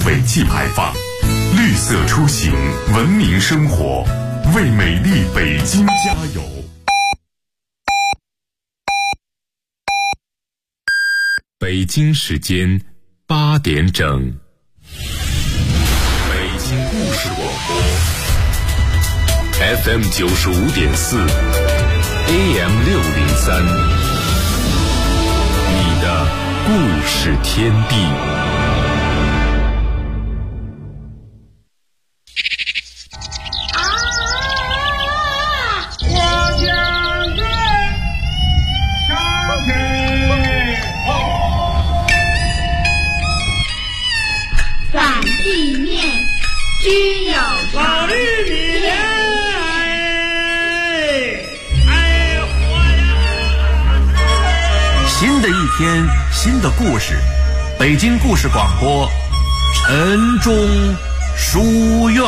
尾气排放，绿色出行，文明生活，为美丽北京加油。北京时间8点整，北京故事广播 FM 95.4 AM 603，你的故事天地。 居有老绿米莲， 新的一天，新的故事，北京故事广播，晨钟书院。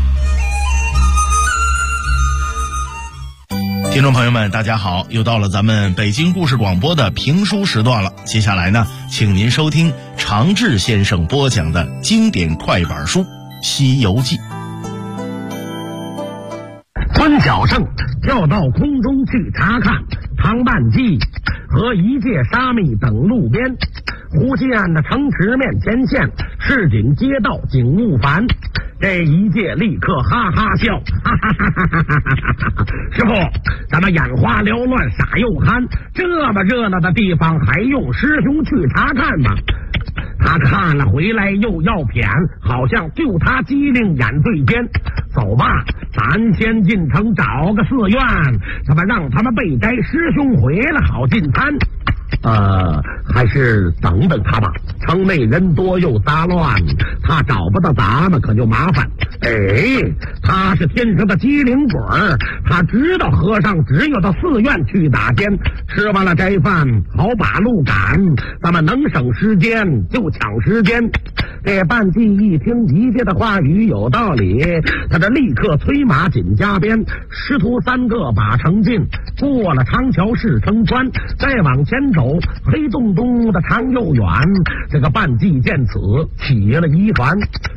听众朋友们，大家好，又到了咱们北京故事广播的评书时段了。接下来呢，请您收听常志先生播讲的经典快板书《西游记》。 孙小胜跳到空中去查看，唐半记和一介沙弥等路边，忽见那城池面前现，市井街道景物繁。这一介立刻哈哈笑，哈哈哈哈哈哈！师傅，咱们眼花缭乱，傻又憨，这么热闹的地方，还用师兄去查看吗？他看了回来又要谝，好像就他机灵眼最尖。走吧，咱先进城找个寺院，咱们让他们背斋，师兄回来好进餐。还是等等他吧，城内人多又杂乱，他找不到咱们可就麻烦。他是天上的机灵鬼儿，他知道和尚只有到寺院去打尖，吃完了斋饭好把路赶，咱们能省时间就抢时间。这半记一听一介的话语有道理，他这立刻催马紧加鞭，师徒3个把城进，过了长桥是城关，再往前走，黑洞洞的长又远。这个半记见此起了疑团，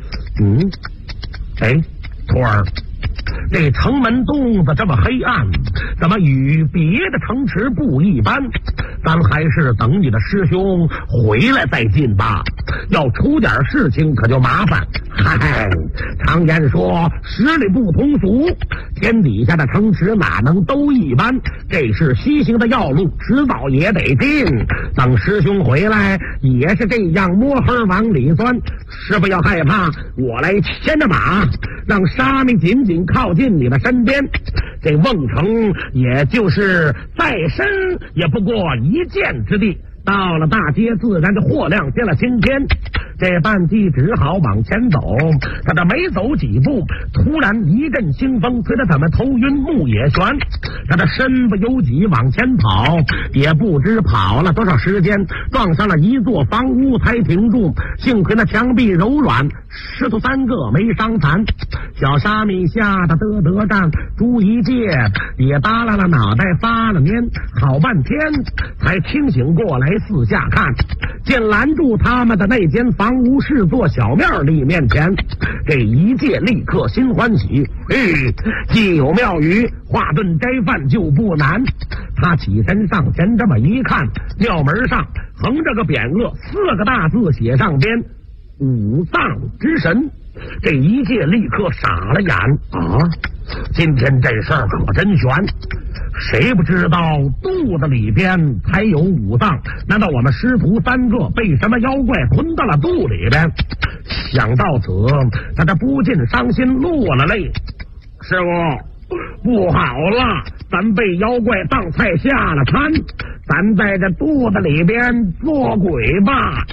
徒儿，这城门洞子这么黑暗，怎么与别的城池不一般？咱还是等你的师兄回来再进吧，要出点事情可就麻烦。常言说十里不同俗，天底下的城池哪能都一般？这是西行的要路，迟早也得进。等师兄回来也是这样摸黑往里钻。师傅要害怕，我来牵着马，让沙弥紧紧靠近你的身边。这瓮城也就是再深也不过一箭之地，到了大街自然就货亮见了青天。这半记只好往前走，他这没走几步，突然一阵清风吹得他们头晕目也眩，他这身不由己往前跑，也不知跑了多少时间，撞上了一座房屋才停住，幸亏那墙壁柔软，师徒3个没伤残。小沙弥吓得得战，朱一介也耷拉了脑袋发了蔫，好半天才清醒过来四下看，见拦住他们的那间房屋是座小庙里面前。这一介立刻心欢喜，既有庙宇，化顿斋饭就不难。他起身上前这么一看，庙门上横着个匾额，4个大字写上边，五脏之神。这一介立刻傻了眼今天这事儿可真悬，谁不知道肚子里边才有5脏？难道我们师徒3个被什么妖怪吞到了肚里边？想到此，他这不禁伤心落了泪。师傅，不好了，咱被妖怪当菜下了餐，咱在这肚子里边做鬼吧。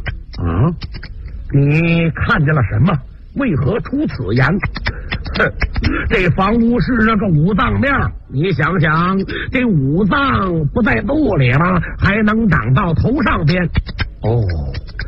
你看见了什么？为何出此言？这房屋是那个5脏庙，你想想，这5脏不在肚里吗？还能长到头上边？这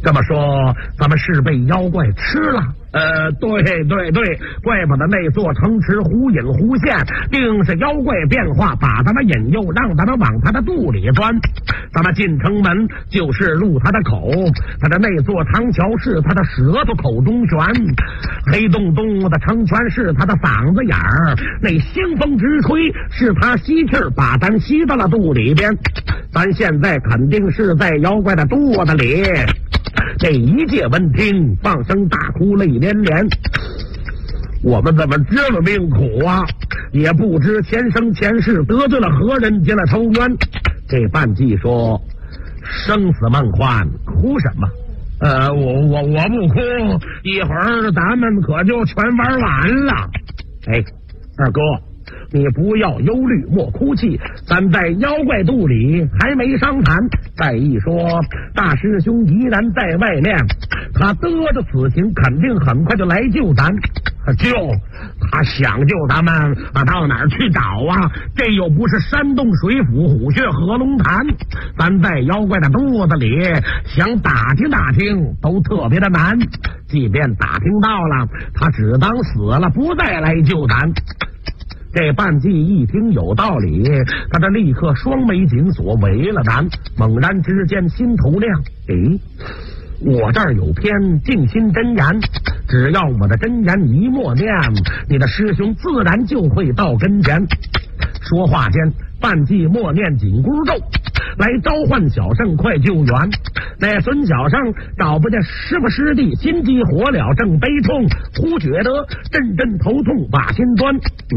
这么说，咱们是被妖怪吃了？对，怪不得那座城池忽隐忽现，定是妖怪变化把咱们引诱，让咱们往他的肚里钻。咱们进城门就是入他的口，他的那座长桥是他的舌头口中悬，黑洞洞的城泉是他的嗓子眼儿，那腥风直吹是他吸气儿把咱吸到了肚里边。咱现在肯定是在妖怪的肚子里。这一介闻听放声大哭，泪连连。我们怎么这么命苦啊？也不知前生前世得罪了何人，结了仇冤。这半记说：生死梦幻，哭什么？我不哭，一会儿咱们可就全玩完了。哎，二哥，你不要忧虑，莫哭泣，咱在妖怪肚里还没商谈。再一说，大师兄依然在外面，他得着此情，肯定很快就来救咱。他想救咱们到哪儿去找啊？这又不是山洞水府虎穴合龙潭，咱在妖怪的肚子里想打听打听都特别的难。即便打听到了，他只当死了，不再来救咱。这半记一听有道理，他这立刻双眉紧锁，围了咱。猛然之间心头亮，我这儿有篇静心真言，只要我的真言一默念，你的师兄自然就会到跟前。说话间，半记默念紧箍咒，来召唤小圣快救援。那孙小圣找不见师傅师弟，心急火燎正悲痛，忽觉得阵阵头痛把心端。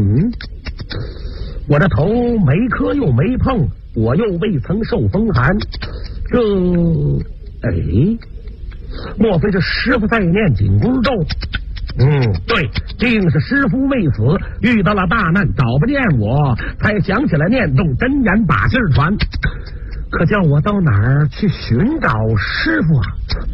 我的头没磕又没碰，我又未曾受风寒，莫非这师傅在念紧箍咒？对，定是师傅为死遇到了大难，找不见我，才想起来念动真言把信传。可叫我到哪儿去寻找师傅啊？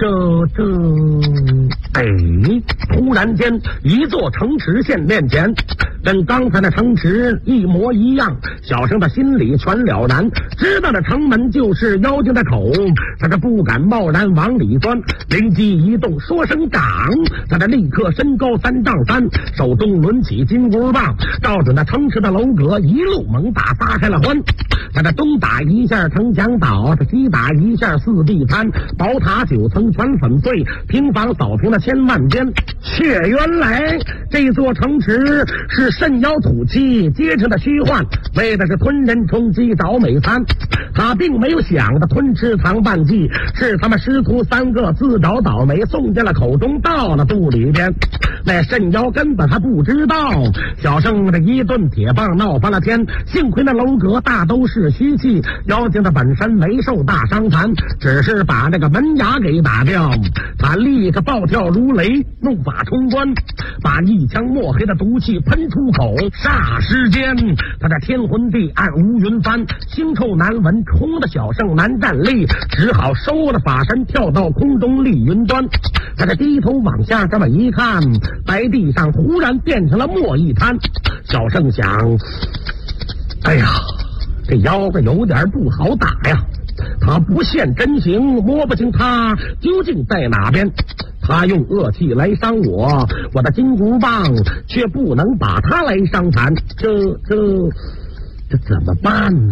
突然间一座城池现面前，跟刚才的城池一模一样。小生的心里全了然，知道这城门就是妖精的口，他这不敢贸然往里钻，灵机一动，说声长，他这立刻身高3丈3，手中抡起金箍棒，照准那城池的楼阁一路猛打，撒开了欢。他这东打一下城墙倒，他西打一下四壁坍，宝塔9层全粉碎，平房扫平了千万间。却原来这座城池是渗妖吐气结成的虚幻，为的是吞人充饥找美餐。他并没有想的吞吃藏半记，是他们师徒3个自找倒霉，送进了口中，到了肚里边。那渗妖根本他不知道，小圣这一顿铁棒闹翻了天，幸亏那楼阁大都是虚气，妖精的本身没受大伤残，只是把这个门牙给打掉。他立刻暴跳如雷，怒发冲冠，把一腔墨黑的毒气喷出口。霎时间，他这天昏地暗，乌云翻，腥臭难闻，冲的小圣难站立，只好收了法身，跳到空中立云端。他这低头往下这么一看，白地上忽然变成了墨一滩。小圣想，哎呀，这妖怪有点不好打呀，他不现真形，摸不清他究竟在哪边。他用恶气来伤我，我的金箍棒却不能把他来伤残，这怎么办呢？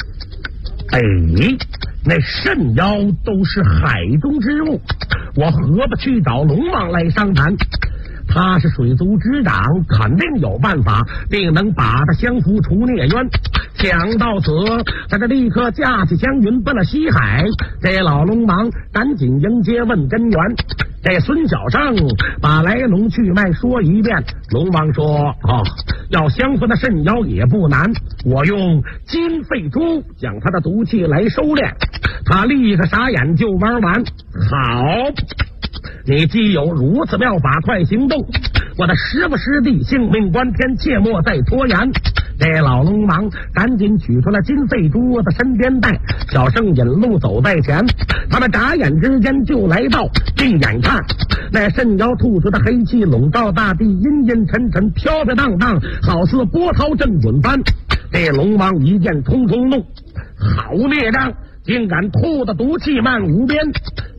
那渗妖都是海中之物，我何不去找龙王来商谈？他是水族之长，肯定有办法，定能把他相扶除孽冤。想到此，他这立刻架起祥云奔了西海。这老龙王赶紧迎接问根源。这孙小圣把来龙去脉说一遍。龙王说：要降服那渗妖也不难，我用金肺珠将他的毒气来收敛。他立刻傻眼就玩完。好，你既有如此妙法，快行动！我的师傅师弟性命关天，切莫再拖延。这老龙王赶紧取出了金肺珠的身边带，小圣引路走在前。他们眨眼之间就来到，定眼看那渗妖吐出的黑气笼罩大地，阴阴沉沉，飘飘荡荡，好似波涛正滚般。这龙王一见冲冲怒，好孽障，竟敢吐的毒气漫无边！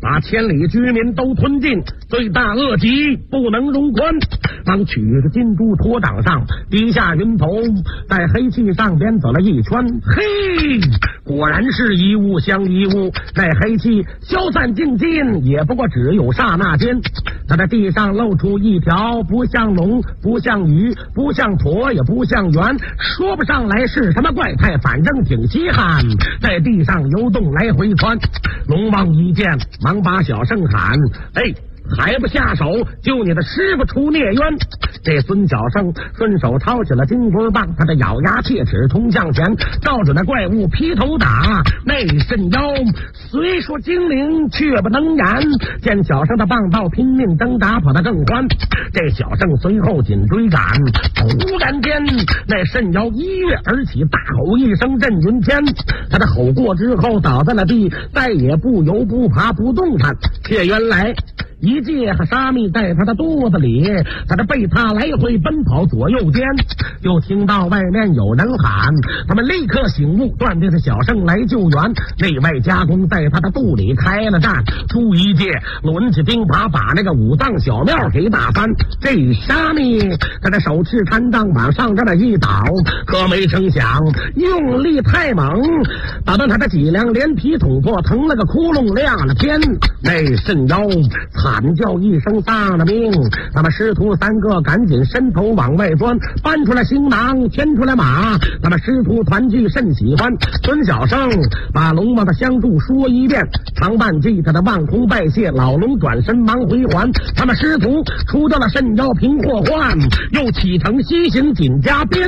把千里居民都吞尽，罪大恶极，不能容观。当取着金珠托掌上，低下云头，在黑气上边走了一圈，嘿，果然是一物相一物。那黑气消散尽尽，也不过只有刹那间。他在地上露出一条不像龙，不像鱼，不像驼，也不像猿，说不上来是什么怪态，反正挺稀罕，在地上游动来回窜。龙王一见，忙把小圣喊：“哎，还不下手救你的师傅出孽冤！”这孙小圣顺手抄起了金箍棒，他的咬牙切齿冲向前，照着那怪物劈头打。那神妖虽说精灵，却不能言。见小圣的棒道拼命挣扎，跑得更欢。这小圣随后紧追赶，突然间那神妖一跃而起，大吼一声震云天。他的吼过之后倒在了地，再也不游不爬不动弹，却原来一介和沙弥在他的肚子里，他的被他来回奔跑左右间，就听到外面有人喊，他们立刻醒悟，断定是小圣来救援。内外夹攻在他的肚里开了战，朱一介抡起钉耙把那个五脏小庙给打翻。这沙弥他的手持禅杖往上这么一倒，可没成想用力太猛，打断他的脊梁连皮捅破，腾了个窟窿亮了天。那神妖惨叫一声丧了命，他们师徒三个赶紧伸头往外钻，搬出来行囊，牵出来马，他们师徒团聚甚喜欢。孙小圣把龙王的相助说一遍，唐半记他的望空拜谢，老龙转身忙回还。他们师徒除掉了神妖平祸患，又启程西行锦家边。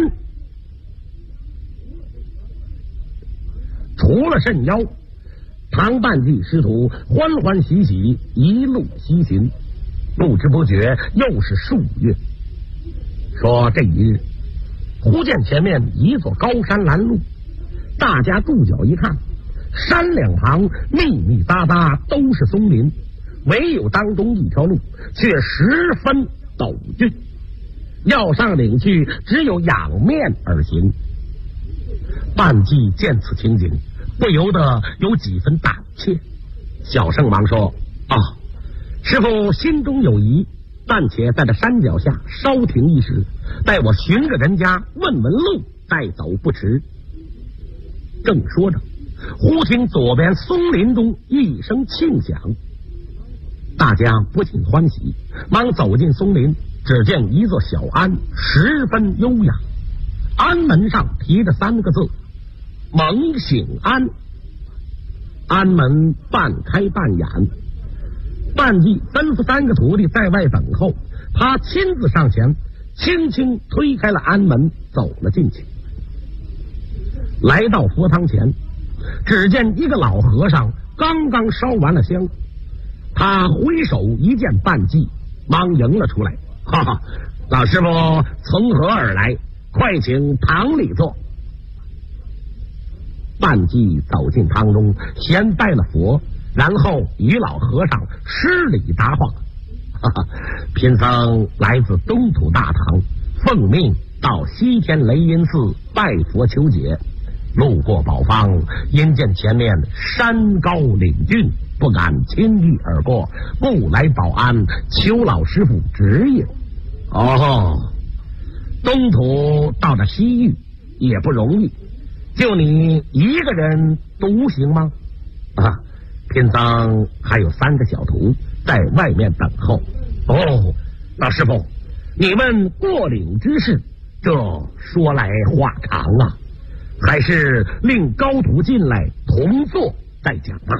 除了神妖，唐半记师徒欢欢喜喜一路西行，不知不觉又是数月。说这一日，忽见前面一座高山拦路，大家驻脚一看，山两旁密密匝匝都是松林，唯有当中一条路却十分陡峻，要上岭去只有仰面而行。半记见此情景，不由得有几分胆怯。小圣忙说：“啊，师父心中有疑，暂且在这山脚下稍停一时，待我寻个人家问问路，再走不迟。”正说着，忽听左边松林中一声庆响，大家不禁欢喜，忙走进松林，只见一座小庵，十分优雅，庵门上题着三个字：蒙醒庵。庵门半开半掩，半记吩咐三个徒弟在外等候，他亲自上前，轻轻推开了庵门，走了进去。来到佛堂前，只见一个老和尚刚刚烧完了香，他挥手一见半记，忙迎了出来：“哈哈，老师傅从何而来？快请堂里坐。”半记走进堂中，先拜了佛，然后与老和尚施礼答话：“哈哈，贫僧来自东土大唐，奉命到西天雷音寺拜佛求解。路过宝方，因见前面山高岭峻，不敢轻易而过，故来保安，求老师傅指引。”哦，东土到了西域也不容易，就你一个人独行吗？啊，贫僧还有3个小徒在外面等候。哦，老师傅，你们过岭之事，这说来话长啊，还是令高徒进来同坐再讲吧。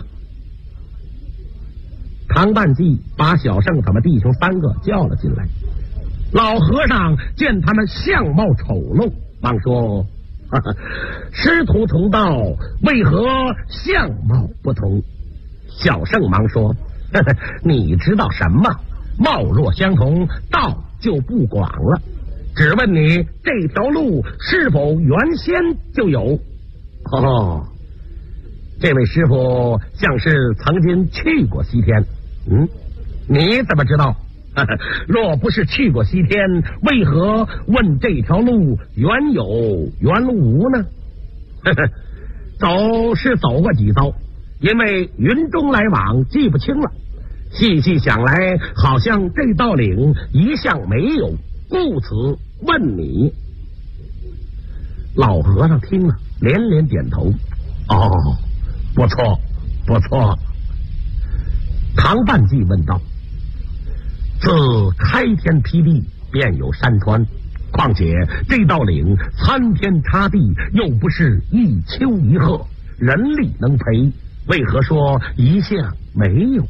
唐半记把小圣他们弟兄3个叫了进来，老和尚见他们相貌丑陋，忙说：“哈哈，师徒同道，为何相貌不同？”小圣忙说：“呵呵，你知道什么？貌若相同，道就不广了。只问你这条路是否原先就有？”哦，这位师傅像是曾经去过西天。你怎么知道？若不是去过西天，为何问这条路原有原无呢？走是走过几遭， 因为云中来往记不清了，细细想来，好像这道岭一向没有，故此问你。老和尚听了连连点头，哦，不错不错。唐半记问道，自开天辟地便有山川，况且这道岭参天插地，又不是一丘一壑，人力能陪，为何说一向没有？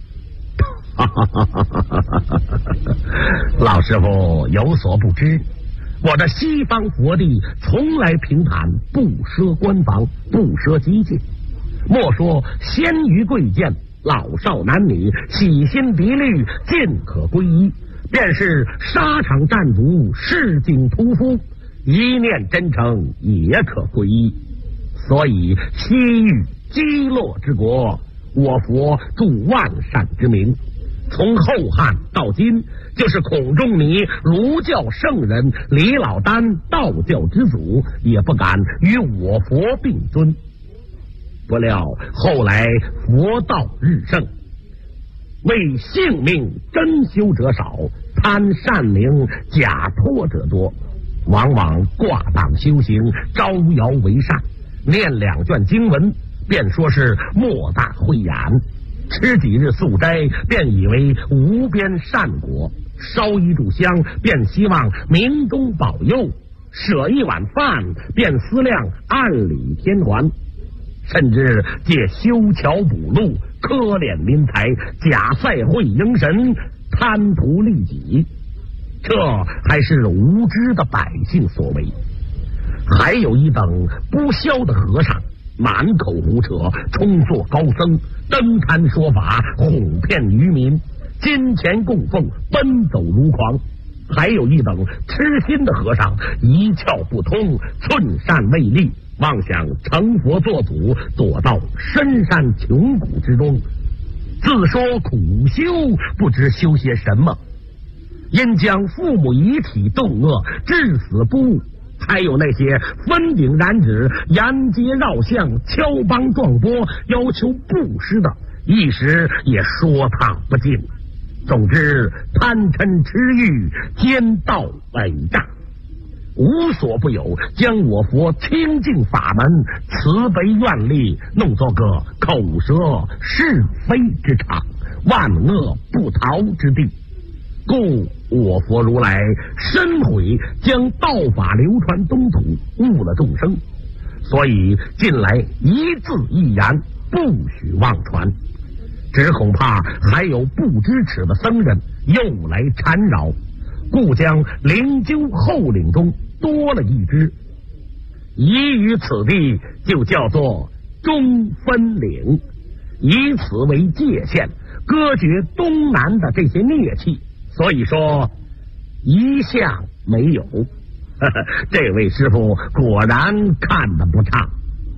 老师傅有所不知，我的西方佛地从来平坦，不奢官房，不奢机械，莫说仙于贵贱，老少男女喜新敌律尽可归一，便是沙场战卒市井屠夫，一念真诚也可归一。所以西域基洛之国，我佛著万善之名，从后汉到今，就是孔仲尼儒教圣人，李老丹道教之祖，也不敢与我佛并尊。不料后来佛道日盛，为性命珍修者少，贪善名假托者多，往往挂档修行，招摇为善，念2卷经文便说是莫大慧眼，吃几日素斋便以为无边善果，烧一炷香便希望明中保佑，舍一碗饭便思量暗里天还，甚至借修桥补路，苛敛民财，假赛会迎神，贪图利己，这还是无知的百姓所为。还有一等不肖的和尚，满口胡扯，充作高僧，登坛说法，哄骗愚民，金钱供奉，奔走如狂。还有一等痴心的和尚，一窍不通，寸善未立，妄想成佛做祖，躲到深山穷谷之中，自说苦修，不知修些什么，因将父母遗体冻饿，至死不悟。还有那些分顶燃指，沿街绕巷，敲梆撞钵，要求布施的，一时也说他不尽。总之，贪嗔痴欲，奸盗伪诈，无所不有，将我佛清净法门慈悲愿力弄作个口舌是非之场，万恶不逃之地。故我佛如来深悔将道法流传东土，误了众生，所以近来一字一言不许妄传，只恐怕还有不知耻的僧人又来缠扰，故将灵鹫后岭中多了一支，移于此地，就叫做中分岭，以此为界限，割绝东南的这些孽气。所以说一向没有。这位师傅果然看得不差。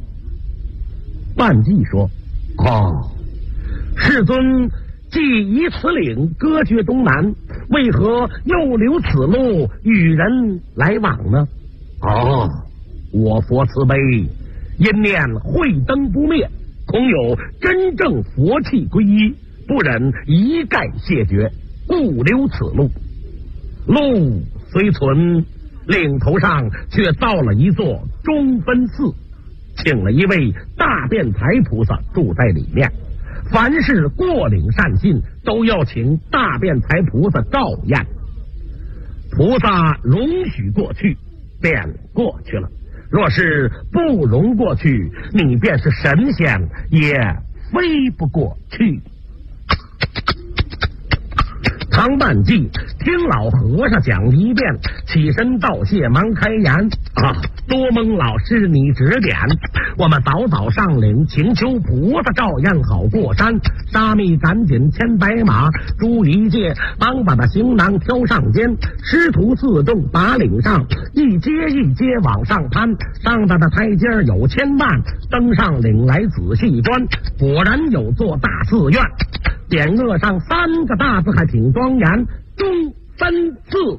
半记说，哦，世尊既以此岭割绝东南，为何又留此路与人来往呢？哦，我佛慈悲，因念慧灯不灭，恐有真正佛气归一，不忍一概谢绝，故留此路。路虽存，岭头上却造了一座中分寺，请了一位大辩才菩萨住在里面，凡是过岭善信都要请大辩才菩萨照验，菩萨容许过去便过去了，若是不容过去，你便是神仙也飞不过去。唐半记听老和尚讲一遍，起身道谢，忙开言，多蒙老师你指点，我们早早上岭，请求菩萨照样好过山。沙弥赶紧牵白马，朱一介忙把那行囊挑上肩，师徒四众把岭上一阶一阶往上攀，上的台阶有千万，登上岭来仔细一观，果然有座大寺院，匾额上3个大字还挺庄严，中分寺。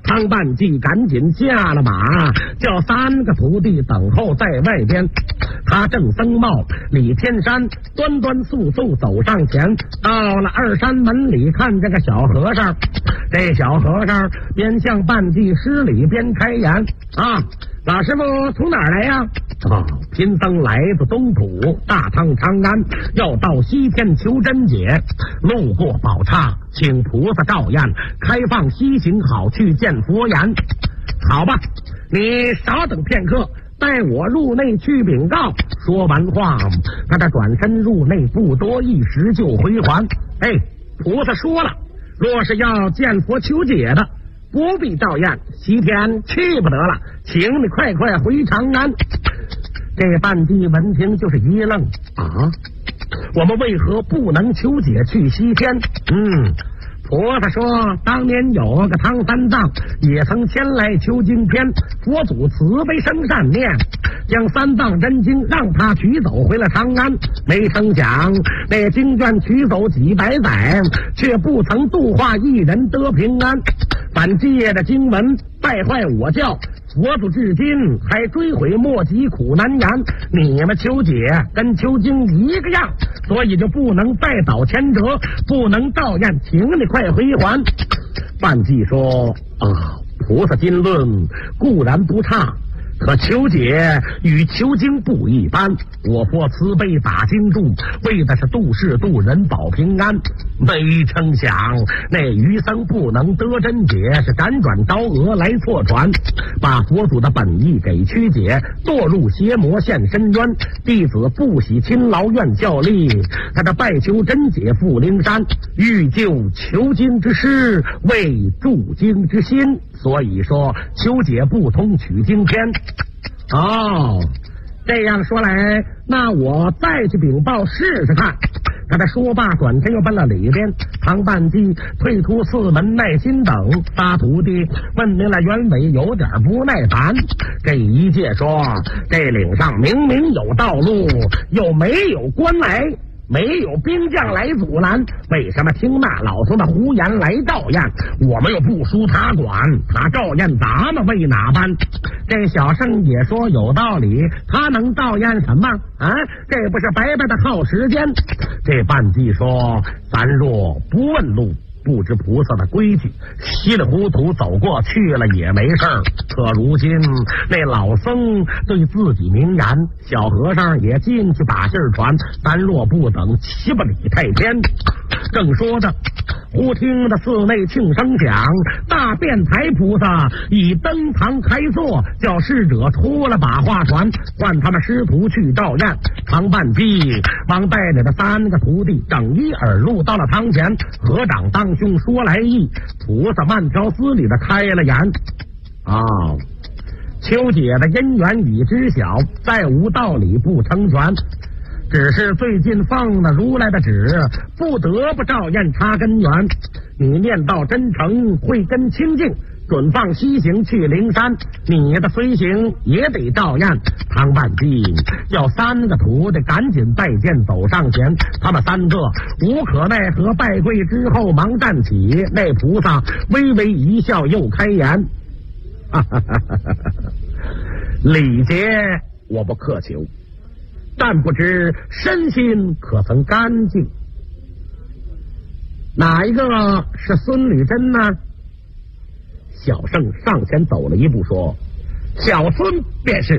唐半季赶紧下了马，叫3个徒弟等候在外边。他正僧帽李天山端端肃肃走上前，到了二山门里，看这个小和尚。这小和尚边向半季施礼边开言：啊，老师傅从哪儿来呀？贫僧来自东土大唐长安，要到西天求真解，路过宝刹，请菩萨照验，开放西行，好去见佛言。好吧，你少等片刻，带我入内去禀告。说完话，他这转身入内，不多一时就回还。菩萨说了，若是要见佛求解的，不必照验，西天去不得了，请你快快回长安。这半季闻听就是一愣，啊，我们为何不能求解去西天？菩萨说，当年有个唐三藏也曾前来求经篇，佛祖慈悲生善念，将三藏真经让他取走回了长安。没成想那经卷取走几百载，却不曾度化一人得平安，反借着经文败坏我教，佛祖至今还追悔莫及，苦难言。你们求解跟求经一个样，所以就不能再倒前折，不能照验，请你快回还。半季说，菩萨经论固然不差，可求解与求经不一般，我佛慈悲打经注，为的是度世度人保平安。没成想那余僧不能得真解，是辗转招讹来错传，把佛祖的本意给曲解，堕入邪魔现深渊。弟子不喜勤劳愿效力，他这拜求真解赴灵山，欲救求经之师，为助经之心，所以说求解不通取经篇。这样说来，那我再去禀报试试看。他这说罢，转身又奔了里边。唐半季退出四门，耐心等仨徒弟问明了原委，有点不耐烦。这一介说，这岭上明明有道路，又没有官来，没有兵将来阻拦，为什么听那老头的胡言来照验？我们又不输他管，他照验咱们为哪般？这小圣也说有道理，他能照验什么啊？这不是白白的耗时间。这半季说，咱若不问路，不知菩萨的规矩，稀里糊涂走过去了也没事儿。可如今那老僧对自己明言，小和尚也进去把信儿传，咱若不等7八里太天。正说着，忽听着寺内庆声响，大辩台菩萨已登堂开座，叫侍者出了把话传，唤他们师徒去照验。唐半季忙带着的3个徒弟整一耳路到了堂前，合掌当胸说来意。菩萨慢条斯理的开了言，秋姐的因缘已知晓，再无道理不成全，只是最近放了如来的旨，不得不照验插根源。你念到真诚，慧根清净，准放西行去灵山，你的随行也得照验。唐半季叫3个徒弟赶紧拜见走上前，他们3个无可奈何拜跪之后忙站起。那菩萨微微一笑，又开言，礼节我不苛求，但不知身心可曾干净。哪一个是孙女真呢？小圣上前走了一步说，小孙便是。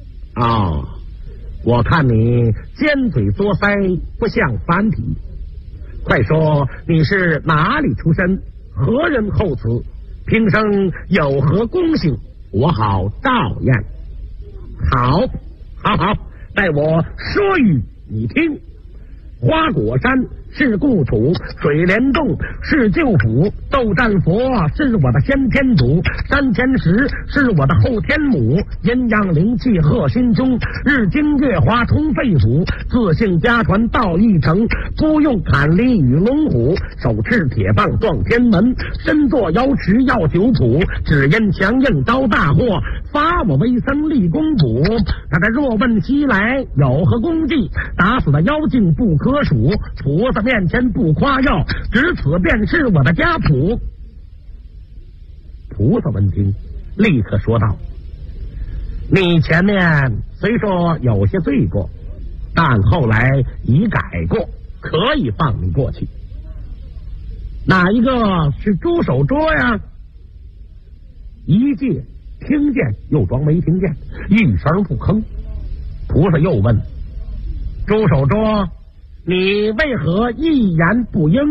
我看你尖嘴作腮，不像繁体，快说你是哪里出身，何人厚慈，平生有何功行，我好照验。好，待我说与你听。花果山是故土，水帘洞是旧府，斗战佛是我的先天主，山前石是我的后天母，阴阳灵气贺心中，日精月华通肺腑，自信家传道义成，不用砍犁与龙虎，手持铁棒撞天门，身作瑶池耀酒谱，只因强硬招大祸，发我为僧立功补。他这若问西来有何功绩，打死的妖精不可数，菩萨面前不夸耀，只此便是我的家谱。 菩萨闻听，立刻说道：“你前面虽说有些罪过，但后来已改过，可以放你过去。哪一个是朱守捉呀？”一介听见又装没听见，一声不吭。菩萨又问：“朱守捉，你为何一言不应？”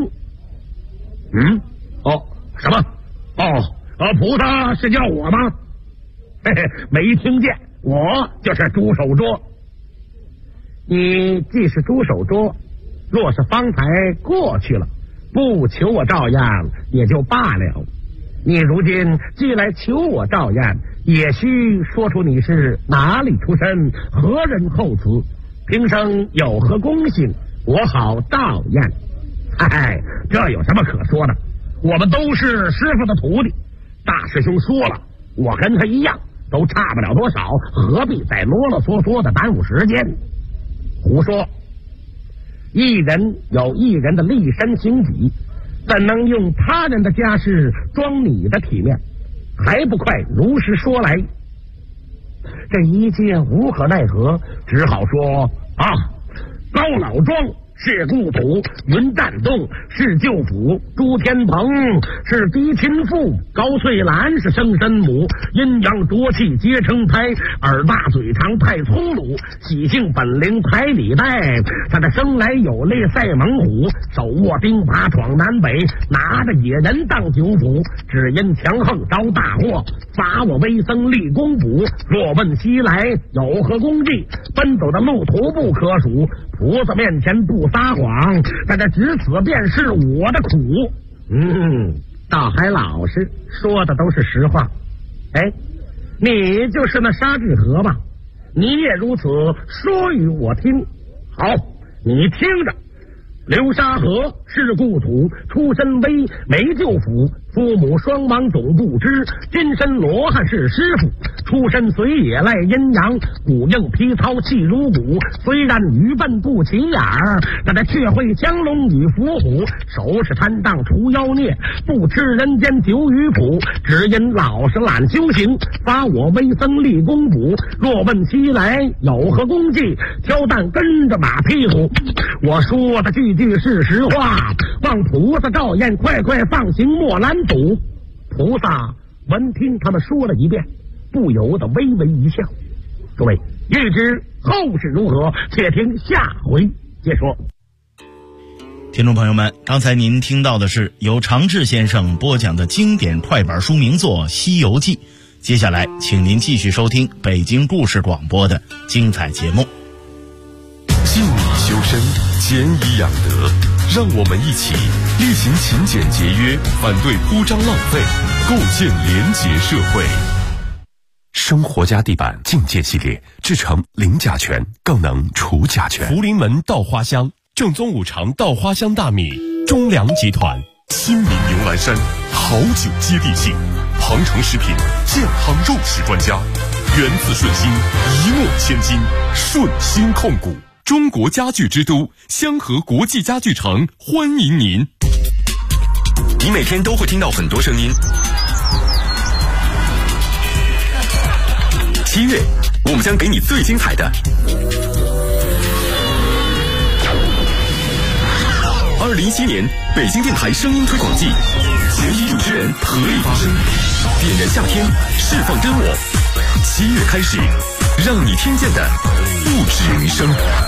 什么？菩萨是叫我吗？嘿嘿，没听见，我就是朱守捉。你既是朱守捉，若是方才过去了，不求我照样也就罢了。你如今既来求我照样，也需说出你是哪里出身，何人后嗣，平生有何功行，我好照样。这有什么可说的？我们都是师傅的徒弟，大师兄说了，我跟他一样，都差不了多少，何必再啰啰嗦嗦的耽误时间？胡说！一人有一人的立身行己，怎能用他人的家事装你的体面？还不快如实说来！这一介无可奈何，只好说：高老庄是故土，云栈洞是舅父，朱天鹏是嫡亲父，高翠兰是生身母，阴阳浊气皆成胎，耳大嘴长太粗鲁，喜性本领排里带，他的生来有力赛猛虎，手握兵法闯南北，拿着野人当酒府，只因强横招大祸，罚我微僧立功补，若问西来有何功绩，奔走的路途不可数，菩萨面前不撒谎，但这只此便是我的苦。倒还老实，说的都是实话。你就是那沙志和吧？你也如此说与我听。好，你听着。流沙河是故土，出身微，没舅父，父母双亡总不知，金身罗汉是师傅，出身随也赖阴阳，骨硬皮糙气如骨，虽然愚笨不起眼儿，但他却会降龙与伏虎，手持禅杖除妖孽，不吃人间酒与苦，只因老实懒修行，罚我微僧立功补，若问西来有何功绩，挑担跟着马屁股。我说的句句是实话，望菩萨照验，快快放行，莫拦阻。菩萨闻听他们说了一遍，不由得微微一笑。诸位欲知后事如何，且听下回接说。 听众朋友们，刚才您听到的是由常志先生播讲的经典快板书名作《西游记》，接下来请您继续收听北京故事广播的精彩节目。 静以修身，俭以养德，让我们一起力行勤俭节约，反对铺张浪费，构建廉洁社会。生活家地板境界系列制成零甲醛，更能除甲醛。福临门稻花香，正宗五常稻花香大米，中粮集团。亲民牛栏山，好酒接地气。庞城食品健康肉食专家，源自顺心，一诺千金，顺心控股。中国家具之都香河国际家具城欢迎您。你每天都会听到很多声音。7月，我们将给你最精彩的。2017年北京电台声音推广季，全体主持人合力发声，点燃夏天，释放真我。7月开始，让你听见的不止余声。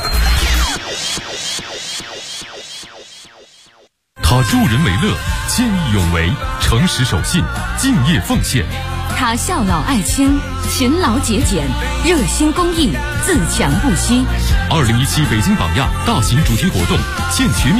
他助人为乐，见义勇为，诚实守信，敬业奉献。 他孝老爱亲，勤劳节俭，热心公益，自强不息。 2017北京榜样大型主题活动现群